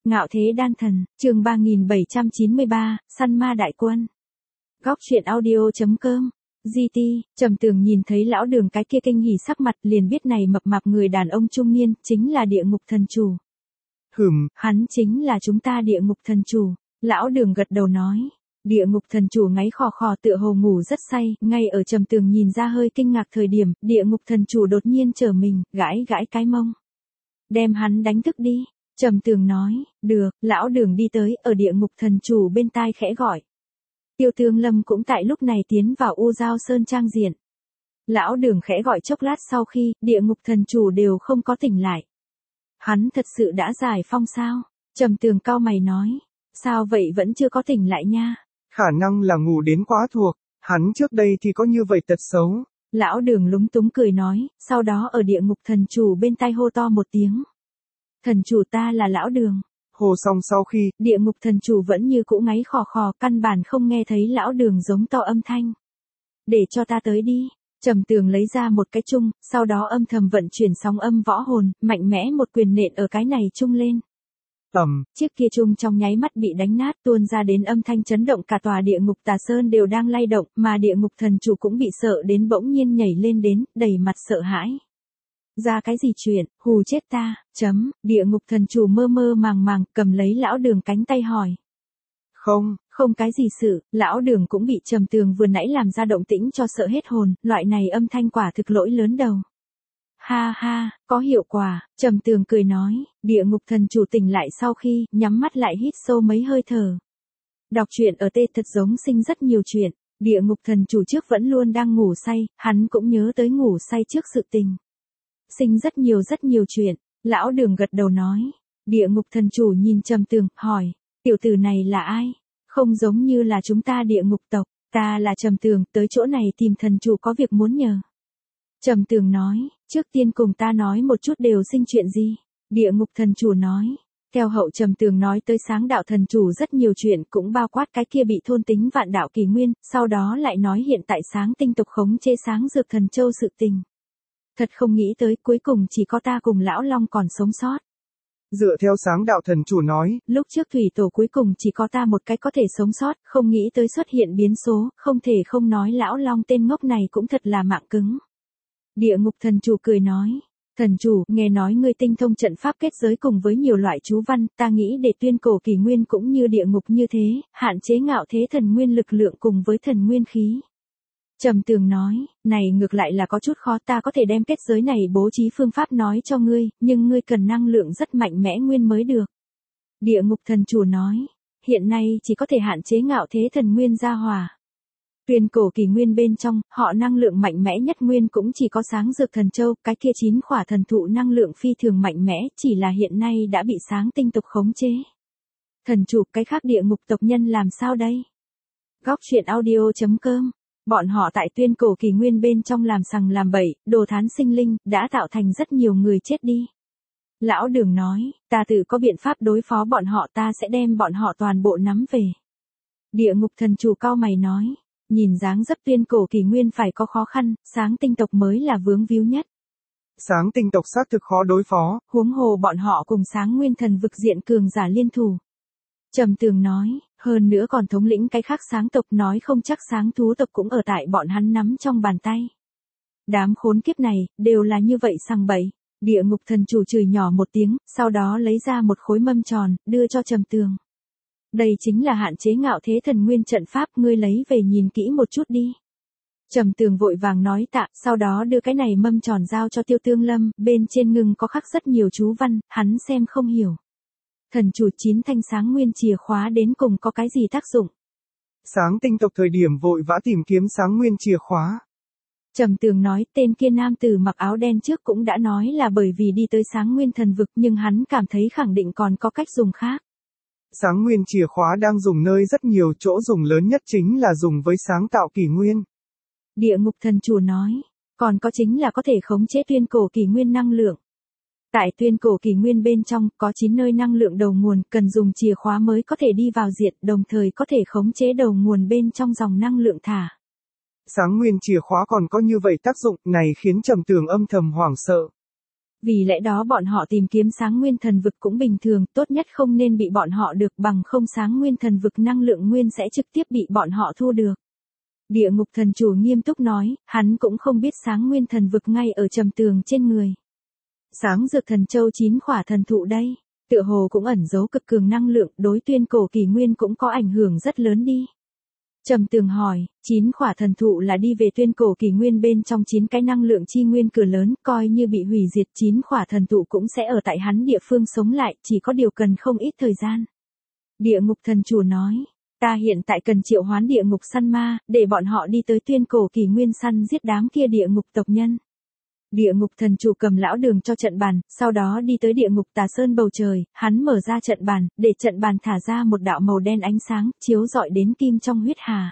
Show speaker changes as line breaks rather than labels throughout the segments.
Ngạo thế đan thần, chương 3793, săn ma đại quân. Góc truyện audio.com. GT, Trầm Tường nhìn thấy lão Đường cái kia kinh hỉ sắc mặt, liền biết này mập mạp người đàn ông trung niên, chính là địa ngục thần chủ. Hắn chính là chúng ta địa ngục thần chủ. Lão Đường gật đầu nói. Địa ngục thần chủ ngáy khò khò tựa hồ ngủ rất say, ngay ở Trầm Tường nhìn ra hơi kinh ngạc thời điểm, địa ngục thần chủ đột nhiên trở mình, gãi gãi cái mông. Đem hắn đánh thức đi. Trầm Tường nói, được, lão Đường đi tới, ở địa ngục thần chủ bên tai khẽ gọi. Tiêu Tương Lâm cũng tại lúc này tiến vào U Giao Sơn trang diện. Lão Đường khẽ gọi chốc lát sau khi, địa ngục thần chủ đều không có tỉnh lại. Hắn thật sự đã giải phong sao? Trầm Tường cau mày nói, sao vậy vẫn chưa có tỉnh lại nha?
Khả năng là ngủ đến quá thuộc, hắn trước đây thì có như vậy tật xấu.
Lão Đường lúng túng cười nói, sau đó ở địa ngục thần chủ bên tai hô to một tiếng. Thần chủ ta là lão Đường.
Hô xong sau khi,
địa ngục thần chủ vẫn như cũ ngáy khò khò, căn bản không nghe thấy lão Đường giống to âm thanh. Để cho ta tới đi. Trầm Tường lấy ra một cái chung, sau đó âm thầm vận chuyển sóng âm võ hồn, mạnh mẽ một quyền nện ở cái này chung lên. Chiếc kia chung trong nháy mắt bị đánh nát, tuôn ra đến âm thanh chấn động, cả tòa địa ngục Tà Sơn đều đang lay động, mà địa ngục thần chủ cũng bị sợ đến bỗng nhiên nhảy lên đến, đầy mặt sợ hãi. Ra cái gì chuyện, hù chết ta, địa ngục thần chủ mơ mơ màng màng, cầm lấy lão Đường cánh tay hỏi. Không cái gì sự, lão Đường cũng bị Trầm Tường vừa nãy làm ra động tĩnh cho sợ hết hồn, loại này âm thanh quả thực lỗi lớn đầu. Ha ha, có hiệu quả, Trầm Tường cười nói, địa ngục thần chủ tỉnh lại sau khi, nhắm mắt lại hít sâu mấy hơi thở. Đọc truyện ở tê thật giống sinh rất nhiều chuyện, địa ngục thần chủ trước vẫn luôn đang ngủ say, hắn cũng nhớ tới ngủ say trước sự tình. Sinh rất nhiều chuyện, lão Đường gật đầu nói, địa ngục thần chủ nhìn Trầm Tường, hỏi, tiểu tử này là ai? Không giống như là chúng ta địa ngục tộc, ta là Trầm Tường, tới chỗ này tìm thần chủ có việc muốn nhờ. Trầm Tường nói, trước tiên cùng ta nói một chút đều sinh chuyện gì? Địa ngục thần chủ nói, theo hậu Trầm Tường nói tới sáng đạo thần chủ rất nhiều chuyện, cũng bao quát cái kia bị thôn tính vạn đạo kỳ nguyên, sau đó lại nói hiện tại sáng tinh tộc khống chế sáng dược thần châu sự tình. Thật không nghĩ tới cuối cùng chỉ có ta cùng lão Long còn sống sót.
Dựa theo sáng đạo thần chủ nói,
lúc trước thủy tổ cuối cùng chỉ có ta một cái có thể sống sót, không nghĩ tới xuất hiện biến số, không thể không nói lão Long tên ngốc này cũng thật là mạng cứng. Địa ngục thần chủ cười nói, thần chủ, nghe nói ngươi tinh thông trận pháp kết giới cùng với nhiều loại chú văn, ta nghĩ để tuyên cổ kỳ nguyên cũng như địa ngục như thế, hạn chế ngạo thế thần nguyên lực lượng cùng với thần nguyên khí. Trầm Tường nói, này ngược lại là có chút khó, ta có thể đem kết giới này bố trí phương pháp nói cho ngươi, nhưng ngươi cần năng lượng rất mạnh mẽ nguyên mới được. Địa ngục thần chủ nói, hiện nay chỉ có thể hạn chế ngạo thế thần nguyên gia hòa. Tuyên cổ kỳ nguyên bên trong, họ năng lượng mạnh mẽ nhất nguyên cũng chỉ có sáng dược thần châu, cái kia 9 khỏa thần thụ năng lượng phi thường mạnh mẽ, chỉ là hiện nay đã bị sáng tinh tộc khống chế. Thần chủ, cái khác địa ngục tộc nhân làm sao đây? Góc truyện audio.com. Bọn họ tại tuyên cổ kỳ nguyên bên trong làm sằng làm bậy, đồ thán sinh linh, đã tạo thành rất nhiều người chết đi. Lão Đường nói, ta tự có biện pháp đối phó bọn họ, ta sẽ đem bọn họ toàn bộ nắm về. Địa ngục thần chủ cau mày nói, nhìn dáng dấp tuyên cổ kỳ nguyên phải có khó khăn, sáng tinh tộc mới là vướng víu nhất.
Sáng tinh tộc xác thực khó đối phó,
huống hồ bọn họ cùng sáng nguyên thần vực diện cường giả liên thủ. Trầm Tường nói, hơn nữa còn thống lĩnh cái khác sáng tộc, nói không chắc sáng thú tộc cũng ở tại bọn hắn nắm trong bàn tay. Đám khốn kiếp này, đều là như vậy sằng bậy. Địa ngục thần chủ chửi nhỏ một tiếng, sau đó lấy ra một khối mâm tròn, đưa cho Trầm Tường. Đây chính là hạn chế ngạo thế thần nguyên trận pháp, ngươi lấy về nhìn kỹ một chút đi. Trầm Tường vội vàng nói tạ, sau đó đưa cái này mâm tròn giao cho Tiêu Tương Lâm, bên trên ngưng có khắc rất nhiều chú văn, hắn xem không hiểu. Thần chủ 9 thanh sáng nguyên chìa khóa đến cùng có cái gì tác dụng?
Sáng tinh tộc thời điểm vội vã tìm kiếm sáng nguyên chìa khóa.
Trầm Tường nói, tên kia nam tử mặc áo đen trước cũng đã nói là bởi vì đi tới sáng nguyên thần vực, nhưng hắn cảm thấy khẳng định còn có cách dùng khác.
Sáng nguyên chìa khóa đang dùng nơi rất nhiều, chỗ dùng lớn nhất chính là dùng với sáng tạo kỷ nguyên.
Địa ngục thần chủ nói, còn có chính là có thể khống chế tuyên cổ kỷ nguyên năng lượng. Tại tuyên cổ kỷ nguyên bên trong, có 9 nơi năng lượng đầu nguồn, cần dùng chìa khóa mới có thể đi vào diện, đồng thời có thể khống chế đầu nguồn bên trong dòng năng lượng thả.
Sáng nguyên chìa khóa còn có như vậy tác dụng, này khiến Trầm Tường âm thầm hoảng sợ.
Vì lẽ đó bọn họ tìm kiếm sáng nguyên thần vực cũng bình thường, tốt nhất không nên bị bọn họ được, bằng không sáng nguyên thần vực năng lượng nguyên sẽ trực tiếp bị bọn họ thu được. Địa ngục thần chủ nghiêm túc nói, hắn cũng không biết sáng nguyên thần vực ngay ở trầm tường trên người. Sáng dược thần châu 9 khỏa thần thụ đây, tựa hồ cũng ẩn giấu cực cường năng lượng, đối tuyên cổ kỷ nguyên cũng có ảnh hưởng rất lớn đi. Trầm tường hỏi, 9 khỏa thần thụ là đi về tuyên cổ kỷ nguyên bên trong 9 cái năng lượng chi nguyên cửa lớn, coi như bị hủy diệt 9 khỏa thần thụ cũng sẽ ở tại hắn địa phương sống lại, chỉ có điều cần không ít thời gian. Địa ngục thần chủ nói, ta hiện tại cần triệu hoán địa ngục săn ma, để bọn họ đi tới tuyên cổ kỷ nguyên săn giết đám kia địa ngục tộc nhân. Địa ngục thần chủ cầm lão đường cho trận bàn, sau đó đi tới địa ngục tà sơn bầu trời, hắn mở ra trận bàn, để trận bàn thả ra một đạo màu đen ánh sáng, chiếu rọi đến kim trong huyết hà.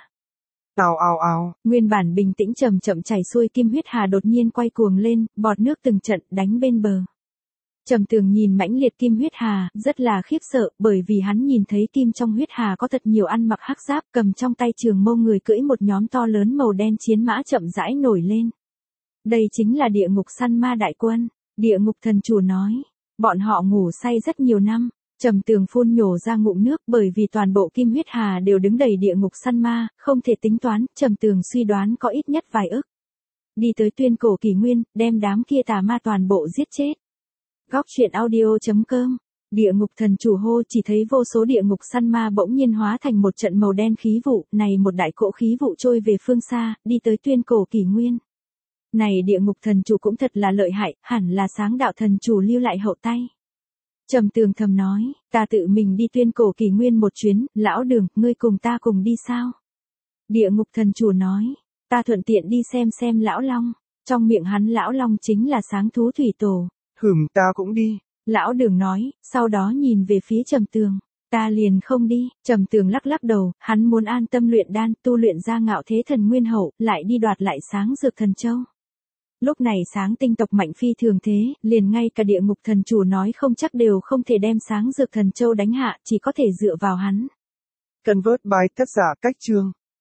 Ào ào ào,
nguyên bản bình tĩnh chậm chậm chảy xuôi kim huyết hà đột nhiên quay cuồng lên, bọt nước từng trận đánh bên bờ. Trầm tường nhìn mãnh liệt kim huyết hà, rất là khiếp sợ, bởi vì hắn nhìn thấy kim trong huyết hà có thật nhiều ăn mặc hắc giáp, cầm trong tay trường mâu người cưỡi một nhóm to lớn màu đen chiến mã chậm rãi nổi lên. Đây chính là địa ngục săn ma đại quân, địa ngục thần chủ nói. Bọn họ ngủ say rất nhiều năm. Trầm tường phun nhổ ra ngụm nước, bởi vì toàn bộ kim huyết hà đều đứng đầy địa ngục săn ma, không thể tính toán, trầm tường suy đoán có ít nhất vài ức. Đi tới tuyên cổ kỷ nguyên, đem đám kia tà ma toàn bộ giết chết. Góc truyện audio.com. Địa ngục thần chủ hô, chỉ thấy vô số địa ngục săn ma bỗng nhiên hóa thành một trận màu đen khí vụ, này một đại cỗ khí vụ trôi về phương xa, đi tới tuyên cổ kỷ nguyên. Này địa ngục thần chủ cũng thật là lợi hại, hẳn là sáng đạo thần chủ lưu lại hậu tay. Trầm tường thầm nói, ta tự mình đi tuyên cổ kỷ nguyên một chuyến, lão đường, ngươi cùng ta cùng đi sao? Địa ngục thần chủ nói, ta thuận tiện đi xem lão long, trong miệng hắn lão long chính là sáng thú thủy tổ.
Ta cũng đi.
Lão đường nói, sau đó nhìn về phía trầm tường, ta liền không đi. Trầm tường lắc lắc đầu, hắn muốn an tâm luyện đan, tu luyện ra ngạo thế thần nguyên hậu, lại đi đoạt lại sáng dược thần châu. Lúc này sáng tinh tộc mạnh phi thường thế, liền ngay cả địa ngục thần chủ nói không chắc đều không thể đem sáng dược thần châu đánh hạ, chỉ có thể dựa vào hắn.
Convert by tác giả Cách Chương